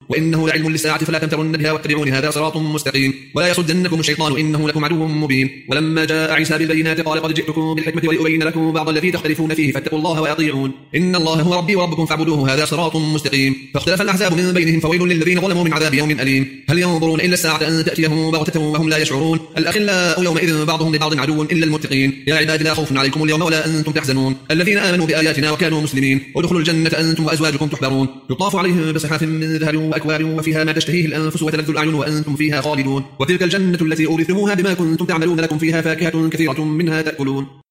وإنه لعلم للساعة فلا تمترن بها واتبعون هذا صراط مستقيم ولا يصدنكم الشيطان إنه لكم عدو مبين. ولما جاء عيسى بالبينات قال قد جئتكم بالحكمة ولأبين لكم بعض الذي تختلفون فيه فاتقوا الله وأطيعون إن الله هو ربي وربكم فاعبدوه هذا صراط مستقيم. فاختلف الأحزاب من بينهم فويل للذين ظلموا من عذاب يوم أليم. هل ينظرون إلا الساعة أن تأتيهم بغتة وهم لا يشعرون الأخلاء يومئذ بعضهم لبعض عدو إلا المتقين. يا عباد لا خوف عليكم اليوم ولا أنتم تحزنون الذين آمنوا بآياتنا وكانوا مسلمين ادخلوا الجنة أنتم وأزواجكم تحبرون يطاف عليهم بصحاف من ذهب وأكواب وفيها ما تشتهيه الأنفس وتلذ الأعين وأنتم فيها خالدون وتلك الجنة التي أورثتموها بما كنتم تعملون لكم فيها فاكهة كثيرة منها تأكلون.